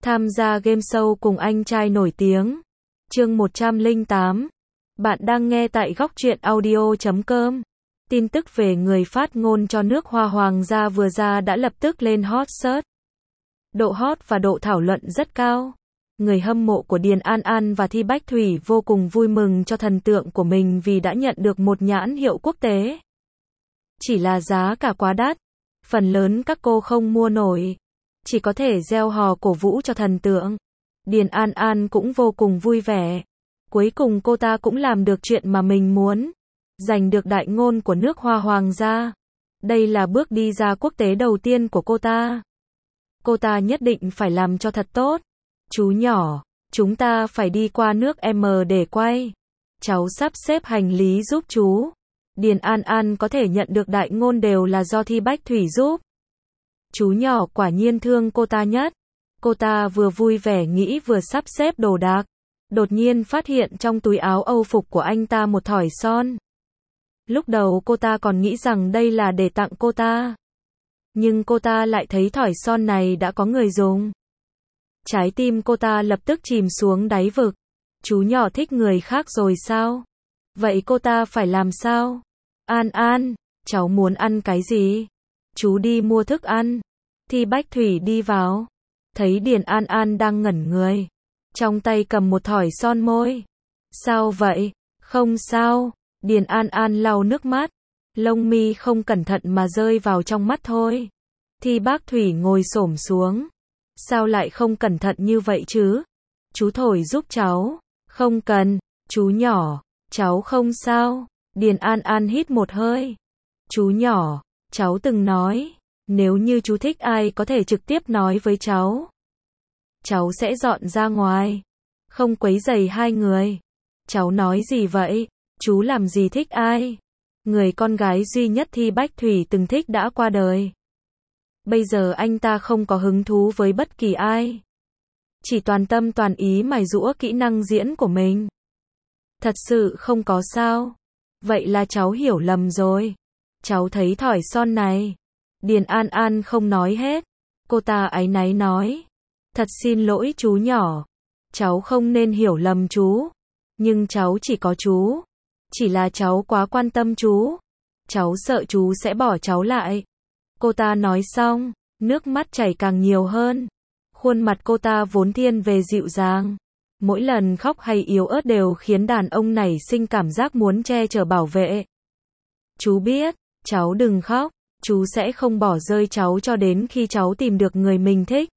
Tham gia game show cùng anh trai nổi tiếng. Chương 108. Bạn đang nghe tại góc truyện audio.com. Tin tức về người phát ngôn cho nước Hoa Hoàng gia vừa ra đã lập tức lên hot search. Độ hot và độ thảo luận rất cao. Người hâm mộ của Điền An An và Thi Bách Thủy vô cùng vui mừng cho thần tượng của mình vì đã nhận được một nhãn hiệu quốc tế. Chỉ là giá cả quá đắt, phần lớn các cô không mua nổi, chỉ có thể reo hò cổ vũ cho thần tượng. Điền An An cũng vô cùng vui vẻ. Cuối cùng cô ta cũng làm được chuyện mà mình muốn, giành được đại ngôn của nước Hoa Hoàng gia. Đây là bước đi ra quốc tế đầu tiên của cô ta. Cô ta nhất định phải làm cho thật tốt. Chú nhỏ, chúng ta phải đi qua nước M để quay. Cháu sắp xếp hành lý giúp chú. Điền An An có thể nhận được đại ngôn đều là do Thi Bách Thủy giúp. Chú nhỏ quả nhiên thương cô ta nhất. Cô ta vừa vui vẻ nghĩ vừa sắp xếp đồ đạc. Đột nhiên phát hiện trong túi áo Âu phục của anh ta một thỏi son. Lúc đầu cô ta còn nghĩ rằng đây là để tặng cô ta. Nhưng cô ta lại thấy thỏi son này đã có người dùng. Trái tim cô ta lập tức chìm xuống đáy vực. Chú nhỏ thích người khác rồi sao? Vậy cô ta phải làm sao? An An, cháu muốn ăn cái gì? Chú đi mua thức ăn. Thi Bách Thủy đi vào. Thấy Điền An An đang ngẩn người. Trong tay cầm một thỏi son môi. Sao vậy? Không sao. Điền An An lau nước mắt. Lông mi không cẩn thận mà rơi vào trong mắt thôi. Thi Bách Thủy ngồi xổm xuống. Sao lại không cẩn thận như vậy chứ? Chú thổi giúp cháu. Không cần, chú nhỏ, cháu không sao. Điền An An hít một hơi. Chú nhỏ, cháu từng nói, nếu như chú thích ai có thể trực tiếp nói với cháu. Cháu sẽ dọn ra ngoài, không quấy rầy hai người. Cháu nói gì vậy? Chú làm gì thích ai? Người con gái duy nhất Thi Bách Thủy từng thích đã qua đời. Bây giờ anh ta không có hứng thú với bất kỳ ai. Chỉ toàn tâm toàn ý mài giũa kỹ năng diễn của mình. Thật sự không có sao. Vậy là cháu hiểu lầm rồi. Cháu thấy thỏi son này. Điền An An không nói hết. Cô ta áy náy nói. Thật xin lỗi chú nhỏ. Cháu không nên hiểu lầm chú. Nhưng cháu chỉ có chú. Chỉ là cháu quá quan tâm chú. Cháu sợ chú sẽ bỏ cháu lại. Cô ta nói xong, nước mắt chảy càng nhiều hơn. Khuôn mặt cô ta vốn thiên về dịu dàng. Mỗi lần khóc hay yếu ớt đều khiến đàn ông nảy sinh cảm giác muốn che chở bảo vệ. Chú biết, cháu đừng khóc, chú sẽ không bỏ rơi cháu cho đến khi cháu tìm được người mình thích.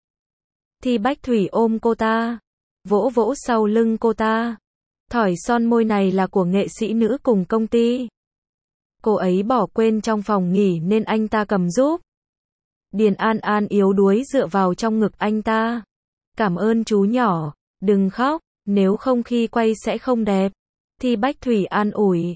Thi Bách Thủy ôm cô ta, vỗ vỗ sau lưng cô ta. Thỏi son môi này là của nghệ sĩ nữ cùng công ty. Cô ấy bỏ quên trong phòng nghỉ nên anh ta cầm giúp. Điền An An yếu đuối dựa vào trong ngực anh ta. Cảm ơn chú nhỏ, đừng khóc, nếu không khi quay sẽ không đẹp. Thi Bách Thủy an ủi.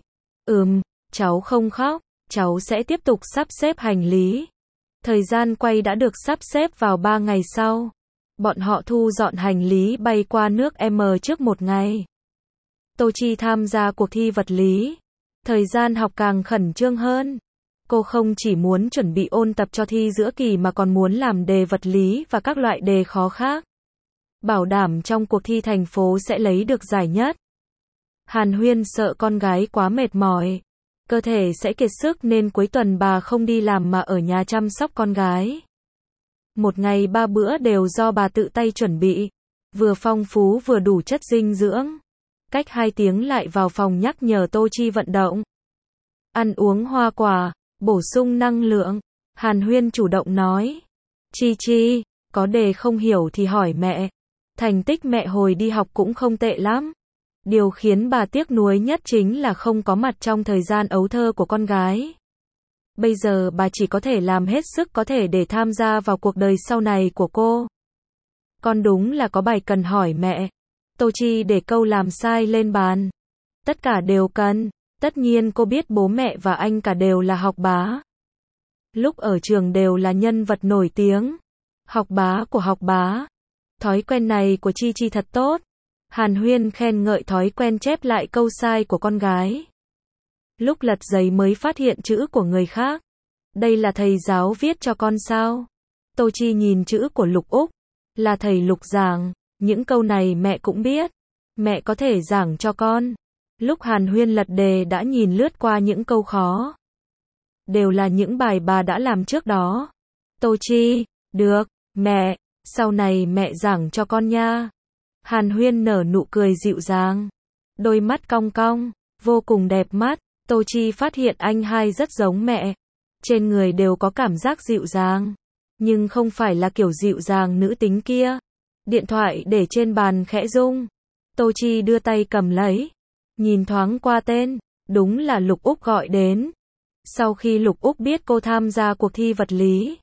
Cháu không khóc, cháu sẽ tiếp tục sắp xếp hành lý. Thời gian quay đã được sắp xếp vào 3 ngày sau. Bọn họ thu dọn hành lý bay qua nước M trước một ngày. Tô Chi tham gia cuộc thi vật lý. Thời gian học càng khẩn trương hơn. Cô không chỉ muốn chuẩn bị ôn tập cho thi giữa kỳ mà còn muốn làm đề vật lý và các loại đề khó khác. Bảo đảm trong cuộc thi thành phố sẽ lấy được giải nhất. Hàn Huyên sợ con gái quá mệt mỏi, cơ thể sẽ kiệt sức nên cuối tuần bà không đi làm mà ở nhà chăm sóc con gái. Một ngày 3 bữa đều do bà tự tay chuẩn bị, vừa phong phú vừa đủ chất dinh dưỡng. Cách 2 tiếng lại vào phòng nhắc nhở Tô Chi vận động. Ăn uống hoa quả, bổ sung năng lượng. Hàn Huyên chủ động nói. Chi, có đề không hiểu thì hỏi mẹ. Thành tích mẹ hồi đi học cũng không tệ lắm. Điều khiến bà tiếc nuối nhất chính là không có mặt trong thời gian ấu thơ của con gái. Bây giờ bà chỉ có thể làm hết sức có thể để tham gia vào cuộc đời sau này của cô. Con đúng là có bài cần hỏi mẹ. Tô Chi để câu làm sai lên bàn. Tất cả đều cần. Tất nhiên cô biết bố mẹ và anh cả đều là học bá. Lúc ở trường đều là nhân vật nổi tiếng. Học bá của học bá. Thói quen này của Chi thật tốt. Hàn Huyên khen ngợi thói quen chép lại câu sai của con gái. Lúc lật giấy mới phát hiện chữ của người khác. Đây là thầy giáo viết cho con sao? Tô Chi nhìn chữ của Lục Úc. Là thầy Lục giảng, những câu này mẹ cũng biết. Mẹ có thể giảng cho con. Lúc Hàn Huyên lật đề đã nhìn lướt qua những câu khó. Đều là những bài bà đã làm trước đó. Tô Chi, được, mẹ, sau này mẹ giảng cho con nha. Hàn Huyên nở nụ cười dịu dàng. Đôi mắt cong cong, vô cùng đẹp mắt. Tô Chi phát hiện anh hai rất giống mẹ. Trên người đều có cảm giác dịu dàng. Nhưng không phải là kiểu dịu dàng nữ tính kia. Điện thoại để trên bàn khẽ rung. Tô Chi đưa tay cầm lấy. Nhìn thoáng qua tên, đúng là Lục Úc gọi đến. Sau khi Lục Úc biết cô tham gia cuộc thi vật lý,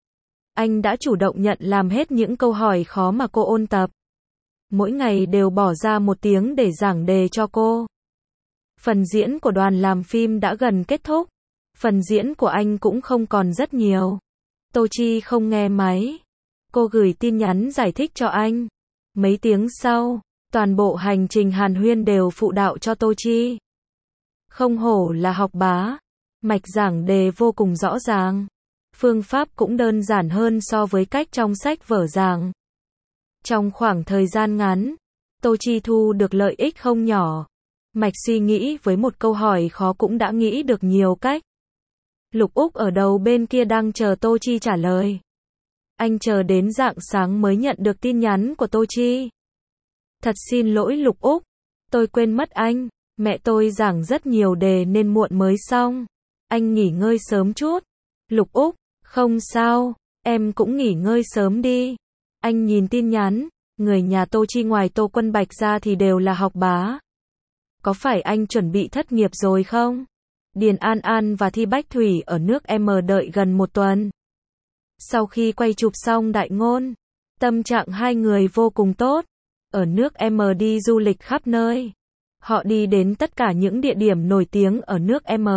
anh đã chủ động nhận làm hết những câu hỏi khó mà cô ôn tập. Mỗi ngày đều bỏ ra 1 tiếng để giảng đề cho cô. Phần diễn của đoàn làm phim đã gần kết thúc. Phần diễn của anh cũng không còn rất nhiều. Tô Chi không nghe máy. Cô gửi tin nhắn giải thích cho anh. Mấy tiếng sau, toàn bộ hành trình Hàn Huyên đều phụ đạo cho Tô Chi. Không hổ là học bá. Mạch giảng đề vô cùng rõ ràng. Phương pháp cũng đơn giản hơn so với cách trong sách vở giảng. Trong khoảng thời gian ngắn, Tô Chi thu được lợi ích không nhỏ. Mạch suy nghĩ với một câu hỏi khó cũng đã nghĩ được nhiều cách. Lục Úc ở đầu bên kia đang chờ Tô Chi trả lời. Anh chờ đến rạng sáng mới nhận được tin nhắn của Tô Chi. Thật xin lỗi Lục Úc, tôi quên mất anh, mẹ tôi giảng rất nhiều đề nên muộn mới xong. Anh nghỉ ngơi sớm chút. Lục Úc, không sao, em cũng nghỉ ngơi sớm đi. Anh nhìn tin nhắn, người nhà Tô Chi ngoài Tô Quân Bạch ra thì đều là học bá. Có phải anh chuẩn bị thất nghiệp rồi không? Điền An An và Thi Bách Thủy ở nước M đợi gần 1 tuần. Sau khi quay chụp xong Đại Ngôn, tâm trạng hai người vô cùng tốt. Ở nước M đi du lịch khắp nơi. Họ đi đến tất cả những địa điểm nổi tiếng ở nước M.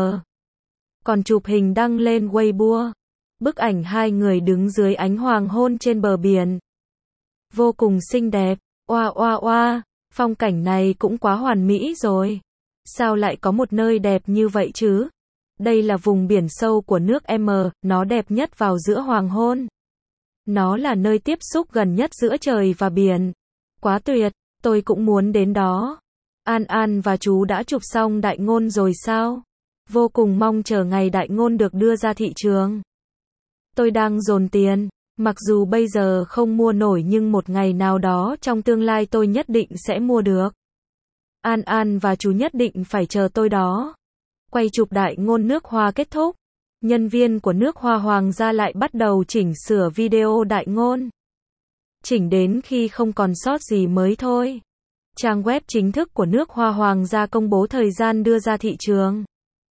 Còn chụp hình đăng lên Weibo. Bức ảnh hai người đứng dưới ánh hoàng hôn trên bờ biển. Vô cùng xinh đẹp. Oa oa oa, phong cảnh này cũng quá hoàn mỹ rồi. Sao lại có một nơi đẹp như vậy chứ? Đây là vùng biển sâu của nước M, nó đẹp nhất vào giữa hoàng hôn. Nó là nơi tiếp xúc gần nhất giữa trời và biển. Quá tuyệt, tôi cũng muốn đến đó. An An và chú đã chụp xong Đại Ngôn rồi sao? Vô cùng mong chờ ngày Đại Ngôn được đưa ra thị trường. Tôi đang dồn tiền, mặc dù bây giờ không mua nổi nhưng một ngày nào đó trong tương lai tôi nhất định sẽ mua được. An An và chú nhất định phải chờ tôi đó. Quay chụp Đại Ngôn nước Hoa kết thúc. Nhân viên của nước Hoa Hoàng gia lại bắt đầu chỉnh sửa video Đại Ngôn. Chỉnh đến khi không còn sót gì mới thôi. Trang web chính thức của nước Hoa Hoàng gia công bố thời gian đưa ra thị trường.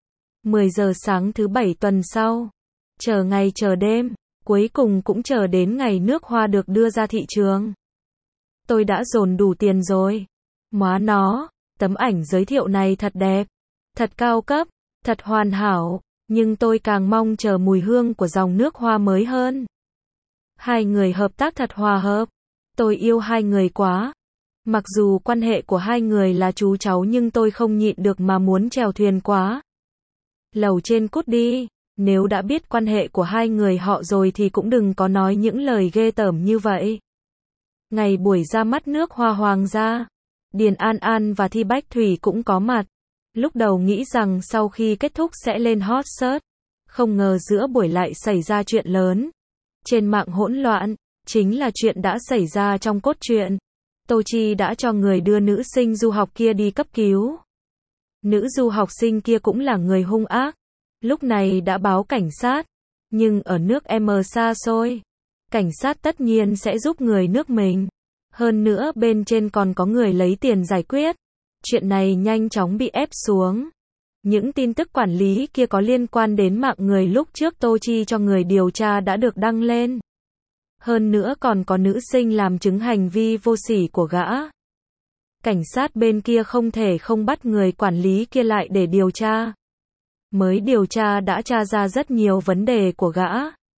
10 giờ sáng thứ 7 tuần sau. Chờ ngày chờ đêm, cuối cùng cũng chờ đến ngày nước hoa được đưa ra thị trường. Tôi đã dồn đủ tiền rồi. Móa nó, tấm ảnh giới thiệu này thật đẹp, thật cao cấp, thật hoàn hảo, nhưng tôi càng mong chờ mùi hương của dòng nước hoa mới hơn. Hai người hợp tác thật hòa hợp. Tôi yêu hai người quá. Mặc dù quan hệ của hai người là chú cháu nhưng tôi không nhịn được mà muốn chèo thuyền quá. Lầu trên cút đi. Nếu đã biết quan hệ của hai người họ rồi thì cũng đừng có nói những lời ghê tởm như vậy. Ngày buổi ra mắt nước Hoa Hoàng gia, Điền An An và Thi Bách Thủy cũng có mặt. Lúc đầu nghĩ rằng sau khi kết thúc sẽ lên hot search. Không ngờ giữa buổi lại xảy ra chuyện lớn. Trên mạng hỗn loạn, chính là chuyện đã xảy ra trong cốt truyện. Tô Chi đã cho người đưa nữ sinh du học kia đi cấp cứu. Nữ du học sinh kia cũng là người hung ác. Lúc này đã báo cảnh sát. Nhưng ở nước M xa xôi, cảnh sát tất nhiên sẽ giúp người nước mình. Hơn nữa bên trên còn có người lấy tiền giải quyết. Chuyện này nhanh chóng bị ép xuống. Những tin tức quản lý kia có liên quan đến mạng người lúc trước Tô Chi cho người điều tra đã được đăng lên. Hơn nữa còn có nữ sinh làm chứng hành vi vô sỉ của gã. Cảnh sát bên kia không thể không bắt người quản lý kia lại để điều tra. Mới điều tra đã tra ra rất nhiều vấn đề của gã.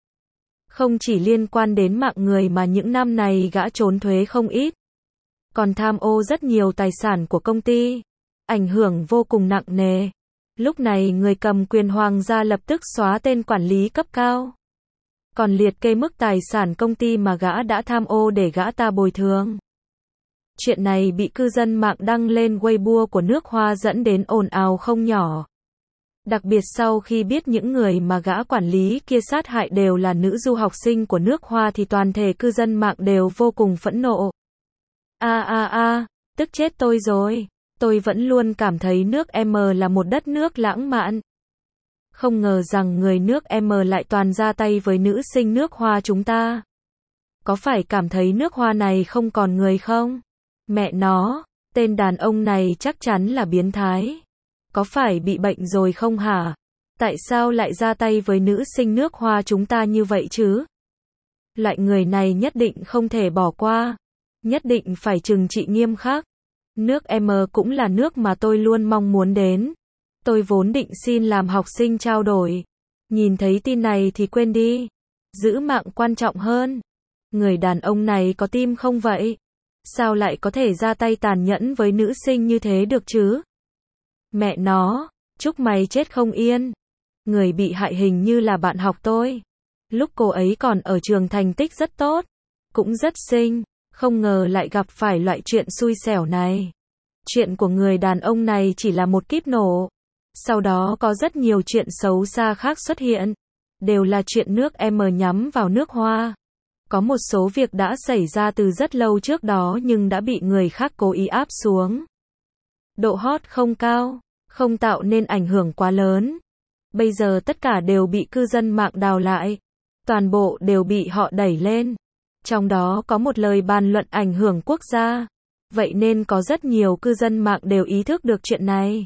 Không chỉ liên quan đến mạng người mà những năm này gã trốn thuế không ít. Còn tham ô rất nhiều tài sản của công ty. Ảnh hưởng vô cùng nặng nề. Lúc này người cầm quyền Hoàng gia lập tức xóa tên quản lý cấp cao. còn liệt kê mức tài sản công ty mà gã đã tham ô để gã ta bồi thường. Chuyện này bị cư dân mạng đăng lên Weibo của nước Hoa dẫn đến ồn ào không nhỏ. Đặc biệt sau khi biết những người mà gã quản lý kia sát hại đều là nữ du học sinh của nước Hoa thì toàn thể cư dân mạng đều vô cùng phẫn nộ. Tức chết tôi rồi. Tôi vẫn luôn cảm thấy nước M là một đất nước lãng mạn. Không ngờ rằng người nước M lại toàn ra tay với nữ sinh nước Hoa chúng ta. Có phải cảm thấy nước Hoa này không còn người không? Mẹ nó, tên đàn ông này chắc chắn là biến thái. Có phải bị bệnh rồi không hả? Tại sao lại ra tay với nữ sinh nước Hoa chúng ta như vậy chứ? Loại người này nhất định không thể bỏ qua. Nhất định phải trừng trị nghiêm khắc. Nước M cũng là nước mà tôi luôn mong muốn đến. Tôi vốn định xin làm học sinh trao đổi. Nhìn thấy tin này thì quên đi. Giữ mạng quan trọng hơn. Người đàn ông này có tim không vậy? Sao lại có thể ra tay tàn nhẫn với nữ sinh như thế được chứ? Mẹ nó, chúc mày chết không yên. Người bị hại hình như là bạn học tôi. Lúc cô ấy còn ở trường thành tích rất tốt. Cũng rất xinh. Không ngờ lại gặp phải loại chuyện xui xẻo này. Chuyện của người đàn ông này chỉ là một kíp nổ. Sau đó có rất nhiều chuyện xấu xa khác xuất hiện. Đều là chuyện nước M nhắm vào nước Hoa. Có một số việc đã xảy ra từ rất lâu trước đó nhưng đã bị người khác cố ý áp xuống. Độ hot không cao, không tạo nên ảnh hưởng quá lớn. Bây giờ tất cả đều bị cư dân mạng đào lại. Toàn bộ đều bị họ đẩy lên. Trong đó có một lời bàn luận ảnh hưởng quốc gia. Vậy nên có rất nhiều cư dân mạng đều ý thức được chuyện này.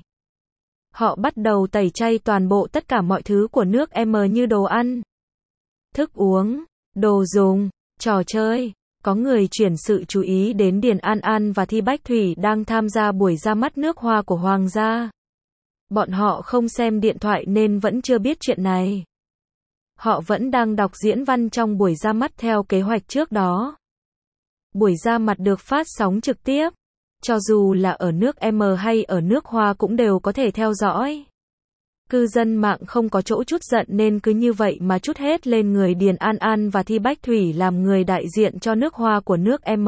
Họ bắt đầu tẩy chay toàn bộ tất cả mọi thứ của nước M như đồ ăn, thức uống, đồ dùng, trò chơi. Có người chuyển sự chú ý đến Điền An An và Thi Bách Thủy đang tham gia buổi ra mắt nước Hoa của Hoàng gia. Bọn họ không xem điện thoại nên vẫn chưa biết chuyện này. Họ vẫn đang đọc diễn văn trong buổi ra mắt theo kế hoạch trước đó. Buổi ra mặt được phát sóng trực tiếp. Cho dù là ở nước M hay ở nước Hoa cũng đều có thể theo dõi. Cư dân mạng không có chỗ trút giận nên cứ như vậy mà trút hết lên người Điền An An và Thi Bách Thủy làm người đại diện cho nước Hoa của nước M.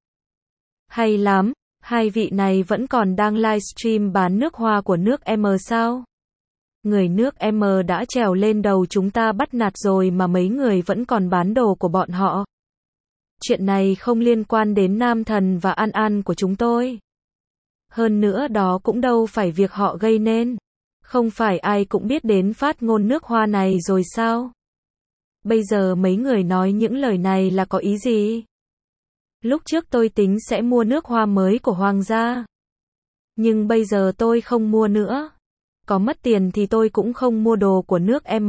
Hay lắm, hai vị này vẫn còn đang livestream bán nước Hoa của nước M sao? Người nước M đã trèo lên đầu chúng ta bắt nạt rồi mà mấy người vẫn còn bán đồ của bọn họ. Chuyện này không liên quan đến Nam Thần và An An của chúng tôi. Hơn nữa đó cũng đâu phải việc họ gây nên. Không phải ai cũng biết đến phát ngôn nước Hoa này rồi sao? Bây giờ mấy người nói những lời này là có ý gì? Lúc trước tôi tính sẽ mua nước Hoa mới của Hoàng gia. Nhưng bây giờ tôi không mua nữa. Có mất tiền thì tôi cũng không mua đồ của nước M.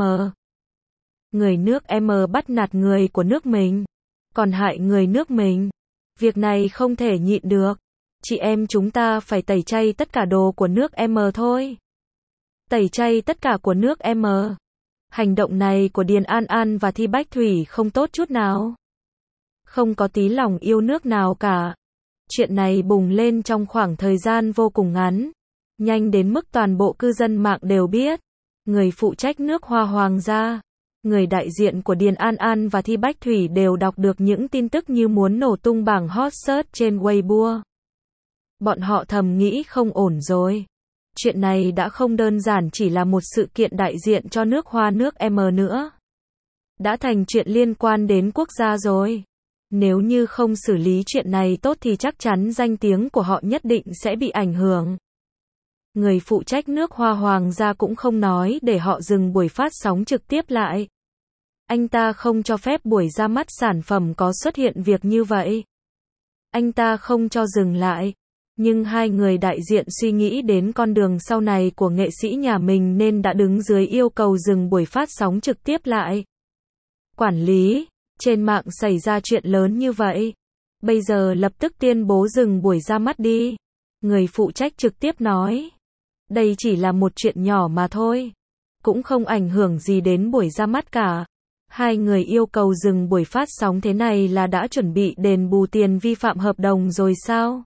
Người nước M bắt nạt người của nước mình. Còn hại người nước mình. Việc này không thể nhịn được. Chị em chúng ta phải tẩy chay tất cả đồ của nước M thôi. Tẩy chay tất cả của nước M. Hành động này của Điền An An và Thi Bách Thủy không tốt chút nào. Không có tí lòng yêu nước nào cả. Chuyện này bùng lên trong khoảng thời gian vô cùng ngắn. Nhanh đến mức toàn bộ cư dân mạng đều biết. Người phụ trách nước Hoa Hoàng gia, người đại diện của Điền An An và Thi Bách Thủy đều đọc được những tin tức như muốn nổ tung bảng hot search trên Weibo. Bọn họ thầm nghĩ không ổn rồi. Chuyện này đã không đơn giản chỉ là một sự kiện đại diện cho nước Hoa nước M nữa. Đã thành chuyện liên quan đến quốc gia rồi. Nếu như không xử lý chuyện này tốt thì chắc chắn danh tiếng của họ nhất định sẽ bị ảnh hưởng. Người phụ trách nước Hoa Hoàng gia cũng không nói để họ dừng buổi phát sóng trực tiếp lại. Anh ta không cho phép buổi ra mắt sản phẩm có xuất hiện việc như vậy. Anh ta không cho dừng lại. Nhưng hai người đại diện suy nghĩ đến con đường sau này của nghệ sĩ nhà mình nên đã đứng dưới yêu cầu dừng buổi phát sóng trực tiếp lại. Quản lý, trên mạng xảy ra chuyện lớn như vậy. Bây giờ lập tức tuyên bố dừng buổi ra mắt đi. Người phụ trách trực tiếp nói. Đây chỉ là một chuyện nhỏ mà thôi. Cũng không ảnh hưởng gì đến buổi ra mắt cả. Hai người yêu cầu dừng buổi phát sóng thế này là đã chuẩn bị đền bù tiền vi phạm hợp đồng rồi sao?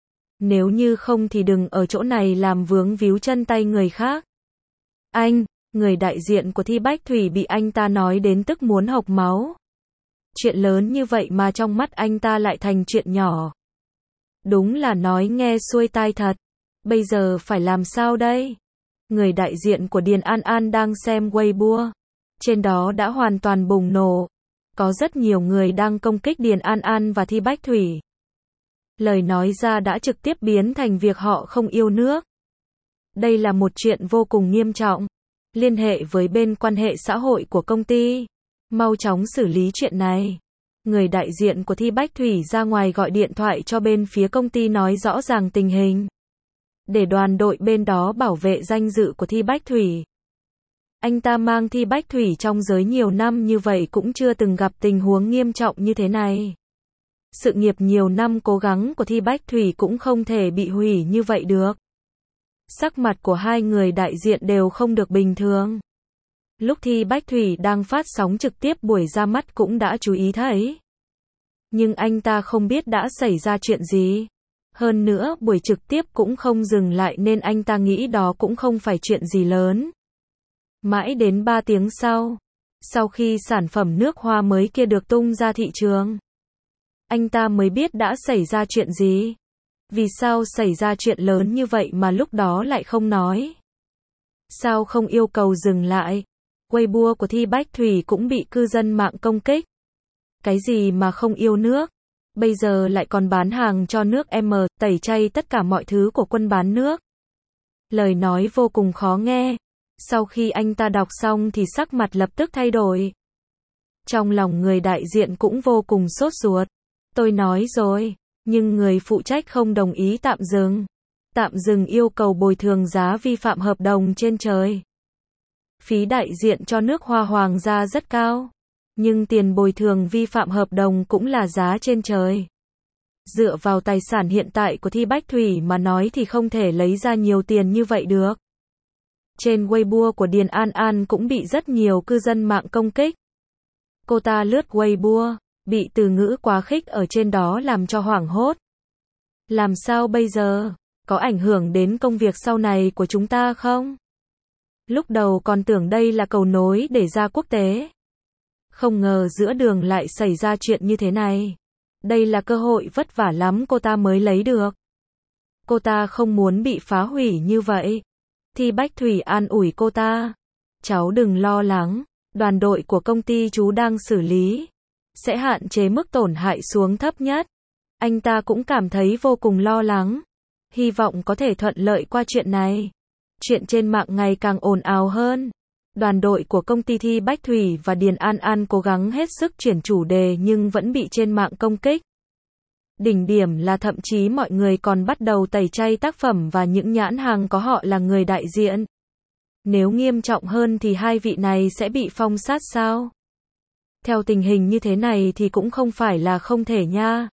Nếu như không thì đừng ở chỗ này làm vướng víu chân tay người khác. Anh, Người đại diện của Thi Bách Thủy bị anh ta nói đến tức muốn hộc máu. Chuyện lớn như vậy mà trong mắt anh ta lại thành chuyện nhỏ. Đúng là nói nghe xuôi tai thật. Bây giờ phải làm sao đây? Người đại diện của Điền An An đang xem Weibo. Trên đó đã hoàn toàn bùng nổ. Có rất nhiều người đang công kích Điền An An và Thi Bách Thủy. Lời nói ra đã trực tiếp biến thành việc họ không yêu nước. Đây là một chuyện vô cùng nghiêm trọng. Liên hệ với bên quan hệ xã hội của công ty. Mau chóng xử lý chuyện này. Người đại diện của Thi Bách Thủy ra ngoài gọi điện thoại cho bên phía công ty nói rõ ràng tình hình. Để đoàn đội bên đó bảo vệ danh dự của Thi Bách Thủy. Anh ta mang Thi Bách Thủy trong giới nhiều năm như vậy cũng chưa từng gặp tình huống nghiêm trọng như thế này. Sự nghiệp nhiều năm cố gắng của Thi Bách Thủy cũng không thể bị hủy như vậy được. Sắc mặt của hai người đại diện đều không được bình thường. Lúc Thi Bách Thủy đang phát sóng trực tiếp buổi ra mắt cũng đã chú ý thấy. Nhưng anh ta không biết đã xảy ra chuyện gì. Hơn nữa buổi trực tiếp cũng không dừng lại nên anh ta nghĩ đó cũng không phải chuyện gì lớn. Mãi đến 3 tiếng sau khi sản phẩm nước hoa mới kia được tung ra thị trường, anh ta mới biết đã xảy ra chuyện gì. Vì sao xảy ra chuyện lớn như vậy mà lúc đó lại không nói? Sao không yêu cầu dừng lại? Weibo của Thi Bách Thủy cũng bị cư dân mạng công kích. Cái gì mà không yêu nước? Bây giờ lại còn bán hàng cho nước M, tẩy chay tất cả mọi thứ của quân bán nước. Lời nói vô cùng khó nghe. Sau khi anh ta đọc xong thì sắc mặt lập tức thay đổi. Trong lòng người đại diện cũng vô cùng sốt ruột. Tôi nói rồi, nhưng người phụ trách không đồng ý tạm dừng. Tạm dừng yêu cầu bồi thường giá vi phạm hợp đồng trên trời. Phí đại diện cho nước hoa hoàng gia rất cao. Nhưng tiền bồi thường vi phạm hợp đồng cũng là giá trên trời. Dựa vào tài sản hiện tại của Thi Bách Thủy mà nói thì không thể lấy ra nhiều tiền như vậy được. Trên Weibo của Điền An An cũng bị rất nhiều cư dân mạng công kích. Cô ta lướt Weibo, bị từ ngữ quá khích ở trên đó làm cho hoảng hốt. Làm sao bây giờ? Có ảnh hưởng đến công việc sau này của chúng ta không? Lúc đầu còn tưởng đây là cầu nối để ra quốc tế. Không ngờ giữa đường lại xảy ra chuyện như thế này. Đây là cơ hội vất vả lắm cô ta mới lấy được. Cô ta không muốn bị phá hủy như vậy. Thi Bách Thủy an ủi cô ta. Cháu đừng lo lắng, đoàn đội của công ty chú đang xử lý. Sẽ hạn chế mức tổn hại xuống thấp nhất. Anh ta cũng cảm thấy vô cùng lo lắng. Hy vọng có thể thuận lợi qua chuyện này. Chuyện trên mạng ngày càng ồn ào hơn. Đoàn đội của công ty Thi Bách Thủy và Điền An An cố gắng hết sức chuyển chủ đề nhưng vẫn bị trên mạng công kích. Đỉnh điểm là thậm chí mọi người còn bắt đầu tẩy chay tác phẩm và những nhãn hàng có họ là người đại diện. Nếu nghiêm trọng hơn thì hai vị này sẽ bị phong sát sao? Theo tình hình như thế này thì cũng không phải là không thể nha.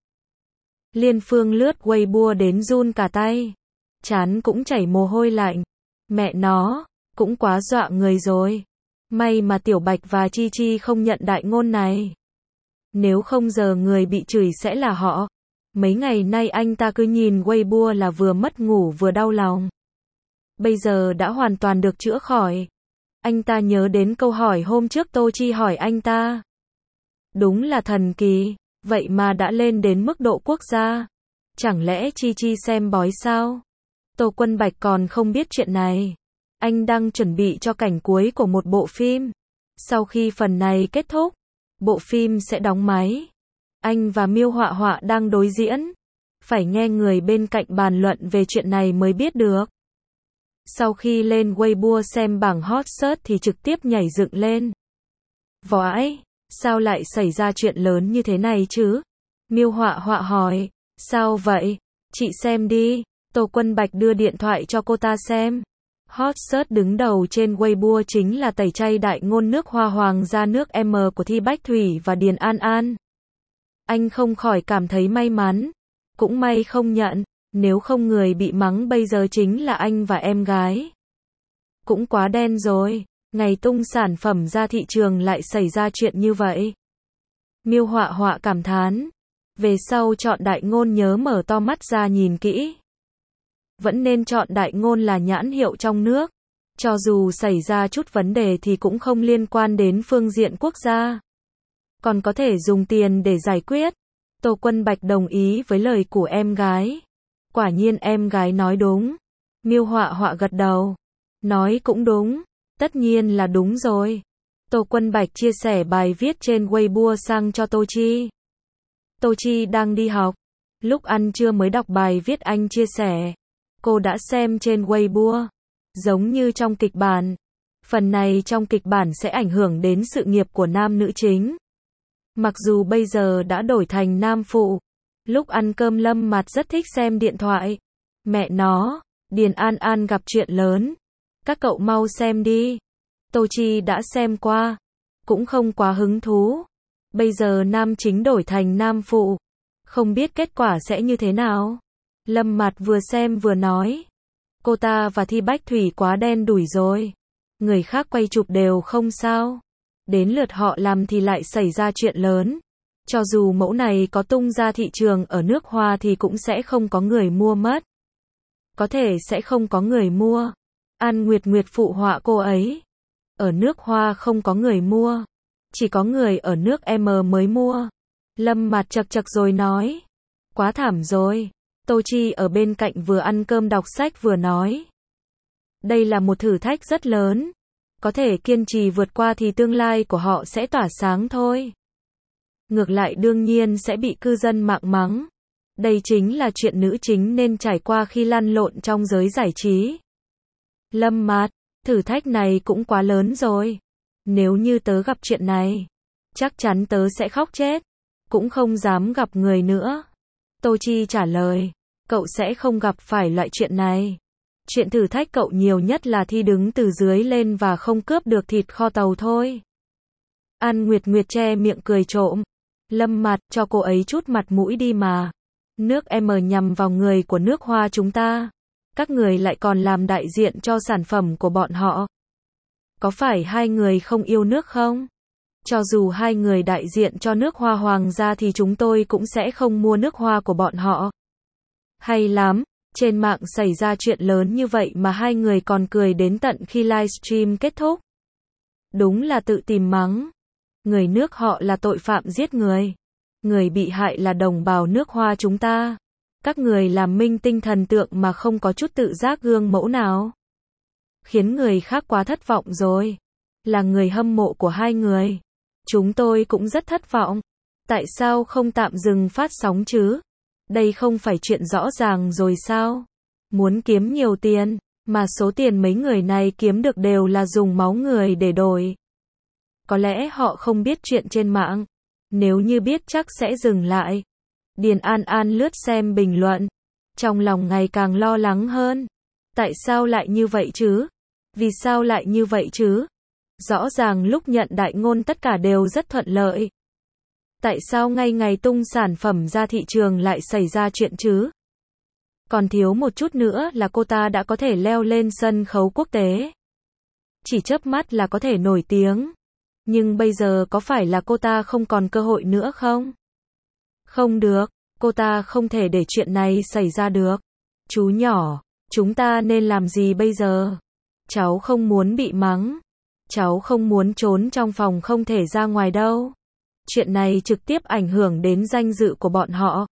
Liên Phương lướt Weibo đến run cả tay. Trán cũng chảy mồ hôi lạnh. Mẹ nó, cũng quá dọa người rồi. May mà Tiểu Bạch và Chi Chi không nhận đại ngôn này. Nếu không giờ người bị chửi sẽ là họ. Mấy ngày nay anh ta cứ nhìn Weibo là vừa mất ngủ vừa đau lòng. Bây giờ đã hoàn toàn được chữa khỏi. Anh ta nhớ đến câu hỏi hôm trước Tô Chi hỏi anh ta. Đúng là thần kỳ, vậy mà đã lên đến mức độ quốc gia. Chẳng lẽ Chi Chi xem bói sao? Tô Quân Bạch còn không biết chuyện này. Anh đang chuẩn bị cho cảnh cuối của một bộ phim. Sau khi phần này kết thúc, bộ phim sẽ đóng máy. Anh và Miêu Họa Họa đang đối diễn. Phải nghe người bên cạnh bàn luận về chuyện này mới biết được. Sau khi lên Weibo xem bảng hot search thì trực tiếp nhảy dựng lên. Vãi, sao lại xảy ra chuyện lớn như thế này chứ? Miêu Họa Họa hỏi, sao vậy? Chị xem đi. Tô Quân Bạch đưa điện thoại cho cô ta xem. Hot search đứng đầu trên Weibo chính là tẩy chay đại ngôn nước hoa hoàng gia nước M của Thi Bách Thủy và Điền An An. Anh không khỏi cảm thấy may mắn. Cũng may không nhận, nếu không người bị mắng bây giờ chính là anh và em gái. Cũng quá đen rồi, ngày tung sản phẩm ra thị trường lại xảy ra chuyện như vậy. Miêu Họa Họa cảm thán. Về sau chọn đại ngôn nhớ mở to mắt ra nhìn kỹ. Vẫn nên chọn đại ngôn là nhãn hiệu trong nước. Cho dù xảy ra chút vấn đề thì cũng không liên quan đến phương diện quốc gia. Còn có thể dùng tiền để giải quyết. Tô Quân Bạch đồng ý với lời của em gái. Quả nhiên em gái nói đúng. Miêu Họa Họa gật đầu. Nói cũng đúng. Tất nhiên là đúng rồi. Tô Quân Bạch chia sẻ bài viết trên Weibo sang cho Tô Chi. Tô Chi đang đi học. Lúc ăn trưa mới đọc bài viết anh chia sẻ. Cô đã xem trên Weibo. Giống như trong kịch bản. Phần này trong kịch bản sẽ ảnh hưởng đến sự nghiệp của nam nữ chính. Mặc dù bây giờ đã đổi thành nam phụ. Lúc ăn cơm Lâm Mạt rất thích xem điện thoại. Mẹ nó, Điền An An gặp chuyện lớn. Các cậu mau xem đi. Tô Chi đã xem qua. Cũng không quá hứng thú. Bây giờ nam chính đổi thành nam phụ. Không biết kết quả sẽ như thế nào. Lâm Mạt vừa xem vừa nói. Cô ta và Thi Bách Thủy quá đen đủi rồi. Người khác quay chụp đều không sao. Đến lượt họ làm thì lại xảy ra chuyện lớn. Cho dù mẫu này có tung ra thị trường ở nước Hoa thì cũng sẽ không có người mua mất. Có thể sẽ không có người mua. An Nguyệt Nguyệt phụ họa cô ấy. Ở nước Hoa không có người mua. Chỉ có người ở nước M mới mua. Lâm Mạt chật chật rồi nói. Quá thảm rồi. Tô Chi ở bên cạnh vừa ăn cơm đọc sách vừa nói. Đây là một thử thách rất lớn. Có thể kiên trì vượt qua thì tương lai của họ sẽ tỏa sáng thôi. Ngược lại đương nhiên sẽ bị cư dân mạng mắng. Đây chính là chuyện nữ chính nên trải qua khi lăn lộn trong giới giải trí. Lâm Mạt, thử thách này cũng quá lớn rồi. Nếu như tớ gặp chuyện này, chắc chắn tớ sẽ khóc chết. Cũng không dám gặp người nữa. Tô Chi trả lời, cậu sẽ không gặp phải loại chuyện này. Chuyện thử thách cậu nhiều nhất là thi đứng từ dưới lên và không cướp được thịt kho tàu thôi. An Nguyệt Nguyệt che miệng cười trộm. Lâm Mạt, cho cô ấy chút mặt mũi đi mà. Nước M nhằm vào người của nước Hoa chúng ta. Các người lại còn làm đại diện cho sản phẩm của bọn họ. Có phải hai người không yêu nước không? Cho dù hai người đại diện cho nước Hoa hoàng gia thì chúng tôi cũng sẽ không mua nước Hoa của bọn họ. Hay lắm, trên mạng xảy ra chuyện lớn như vậy mà hai người còn cười đến tận khi livestream kết thúc. Đúng là tự tìm mắng. Người nước họ là tội phạm giết người. Người bị hại là đồng bào nước Hoa chúng ta. Các người làm minh tinh thần tượng mà không có chút tự giác gương mẫu nào. Khiến người khác quá thất vọng rồi. Là người hâm mộ của hai người. Chúng tôi cũng rất thất vọng. Tại sao không tạm dừng phát sóng chứ? Đây không phải chuyện rõ ràng rồi sao? Muốn kiếm nhiều tiền, mà số tiền mấy người này kiếm được đều là dùng máu người để đổi. Có lẽ họ không biết chuyện trên mạng. Nếu như biết chắc sẽ dừng lại. Điền An An lướt xem bình luận. Trong lòng ngày càng lo lắng hơn. Tại sao lại như vậy chứ? Vì sao lại như vậy chứ? Rõ ràng lúc nhận đại ngôn tất cả đều rất thuận lợi. Tại sao ngay ngày tung sản phẩm ra thị trường lại xảy ra chuyện chứ? Còn thiếu một chút nữa là cô ta đã có thể leo lên sân khấu quốc tế. Chỉ chớp mắt là có thể nổi tiếng. Nhưng bây giờ có phải là cô ta không còn cơ hội nữa không? Không được, cô ta không thể để chuyện này xảy ra được. Chú nhỏ, chúng ta nên làm gì bây giờ? Cháu không muốn bị mắng. Cháu không muốn trốn trong phòng không thể ra ngoài đâu. Chuyện này trực tiếp ảnh hưởng đến danh dự của bọn họ.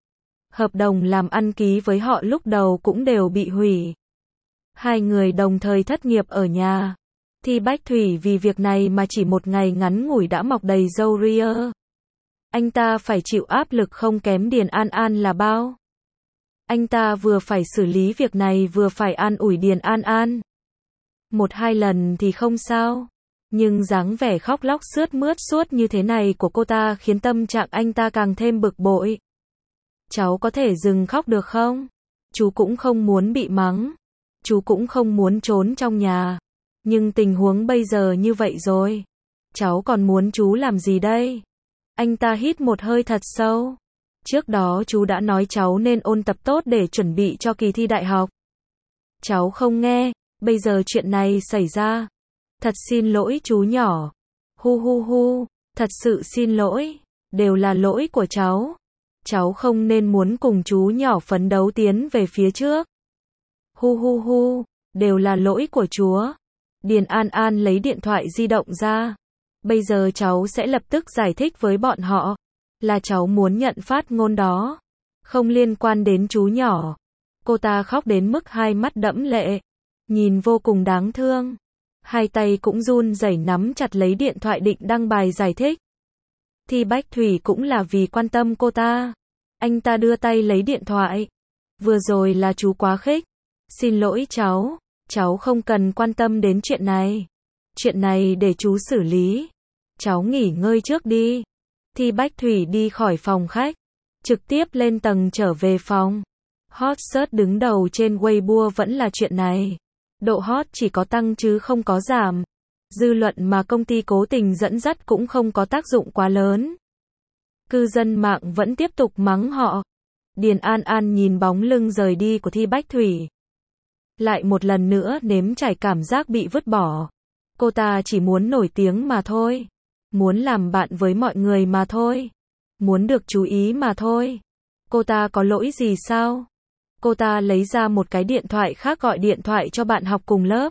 Hợp đồng làm ăn ký với họ lúc đầu cũng đều bị hủy. Hai người đồng thời thất nghiệp ở nhà. Thi Bách Thủy vì việc này mà chỉ một ngày ngắn ngủi đã mọc đầy râu ria. Anh ta phải chịu áp lực không kém Điền An An là bao. Anh ta vừa phải xử lý việc này vừa phải an ủi Điền An An. Một hai lần thì không sao. Nhưng dáng vẻ khóc lóc sướt mướt suốt như thế này của cô ta khiến tâm trạng anh ta càng thêm bực bội. Cháu có thể dừng khóc được không? Chú cũng không muốn bị mắng. Chú cũng không muốn trốn trong nhà. Nhưng tình huống bây giờ như vậy rồi. Cháu còn muốn chú làm gì đây? Anh ta hít một hơi thật sâu. Trước đó chú đã nói cháu nên ôn tập tốt để chuẩn bị cho kỳ thi đại học. Cháu không nghe, bây giờ chuyện này xảy ra. Thật xin lỗi chú nhỏ. Hu hu hu, thật sự xin lỗi. Đều là lỗi của cháu. Cháu không nên muốn cùng chú nhỏ phấn đấu tiến về phía trước. Hu hu hu, đều là lỗi của chúa. Điền An An lấy điện thoại di động ra. Bây giờ cháu sẽ lập tức giải thích với bọn họ. Là cháu muốn nhận phát ngôn đó. Không liên quan đến chú nhỏ. Cô ta khóc đến mức hai mắt đẫm lệ. Nhìn vô cùng đáng thương. Hai tay cũng run rẩy nắm chặt lấy điện thoại định đăng bài giải thích. Thi Bách Thủy cũng là vì quan tâm cô ta. Anh ta đưa tay lấy điện thoại. Vừa rồi là chú quá khích. Xin lỗi cháu không cần quan tâm đến chuyện này. Chuyện này để chú xử lý. Cháu nghỉ ngơi trước đi. Thi Bách Thủy đi khỏi phòng khách. Trực tiếp lên tầng trở về phòng. Hot search đứng đầu trên Weibo vẫn là chuyện này. Độ hot chỉ có tăng chứ không có giảm. Dư luận mà công ty cố tình dẫn dắt cũng không có tác dụng quá lớn. Cư dân mạng vẫn tiếp tục mắng họ. Điền An An nhìn bóng lưng rời đi của Thi Bách Thủy. Lại một lần nữa nếm trải cảm giác bị vứt bỏ. Cô ta chỉ muốn nổi tiếng mà thôi. Muốn làm bạn với mọi người mà thôi. Muốn được chú ý mà thôi. Cô ta có lỗi gì sao? Cô ta lấy ra một cái điện thoại khác gọi điện thoại cho bạn học cùng lớp.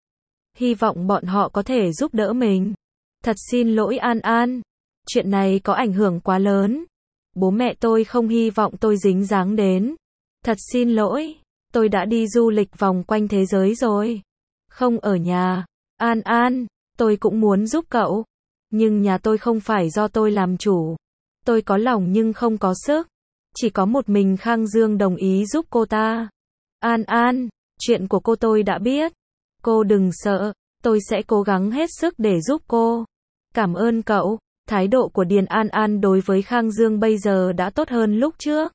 Hy vọng bọn họ có thể giúp đỡ mình. Thật xin lỗi An An. Chuyện này có ảnh hưởng quá lớn. Bố mẹ tôi không hy vọng tôi dính dáng đến. Thật xin lỗi. Tôi đã đi du lịch vòng quanh thế giới rồi. Không ở nhà. An An, tôi cũng muốn giúp cậu. Nhưng nhà tôi không phải do tôi làm chủ. Tôi có lòng nhưng không có sức. Chỉ có một mình Khang Dương đồng ý giúp cô ta. An An, chuyện của cô tôi đã biết. Cô đừng sợ, tôi sẽ cố gắng hết sức để giúp cô. Cảm ơn cậu. Thái độ của Điền An An đối với Khang Dương bây giờ đã tốt hơn lúc trước.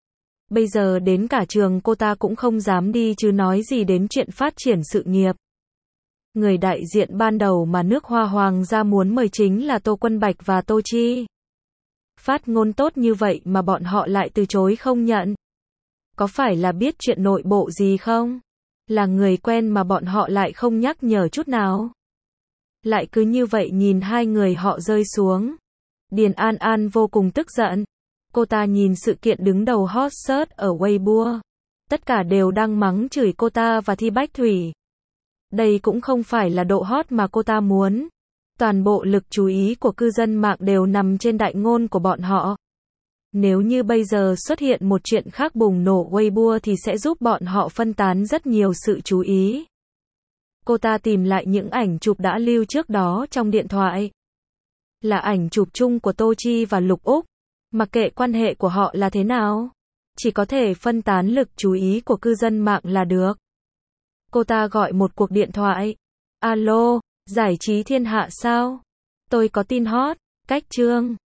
Bây giờ đến cả trường cô ta cũng không dám đi chứ nói gì đến chuyện phát triển sự nghiệp. Người đại diện ban đầu mà nước Hoa Hoàng gia muốn mời chính là Tô Quân Bạch và Tô Chi. Phát ngôn tốt như vậy mà bọn họ lại từ chối không nhận. Có phải là biết chuyện nội bộ gì không? Là người quen mà bọn họ lại không nhắc nhở chút nào. Lại cứ như vậy nhìn hai người họ rơi xuống. Điền An An vô cùng tức giận. Cô ta nhìn sự kiện đứng đầu hot search ở Weibo. Tất cả đều đang mắng chửi cô ta và Thi Bách Thủy. Đây cũng không phải là độ hot mà cô ta muốn. Toàn bộ lực chú ý của cư dân mạng đều nằm trên đại ngôn của bọn họ. Nếu như bây giờ xuất hiện một chuyện khác bùng nổ Weibo thì sẽ giúp bọn họ phân tán rất nhiều sự chú ý. Cô ta tìm lại những ảnh chụp đã lưu trước đó trong điện thoại. Là ảnh chụp chung của Tô Chi và Lục Úc. Mặc kệ quan hệ của họ là thế nào. Chỉ có thể phân tán lực chú ý của cư dân mạng là được. Cô ta gọi một cuộc điện thoại. Alo, giải trí thiên hạ sao? Tôi có tin hot, cách chương.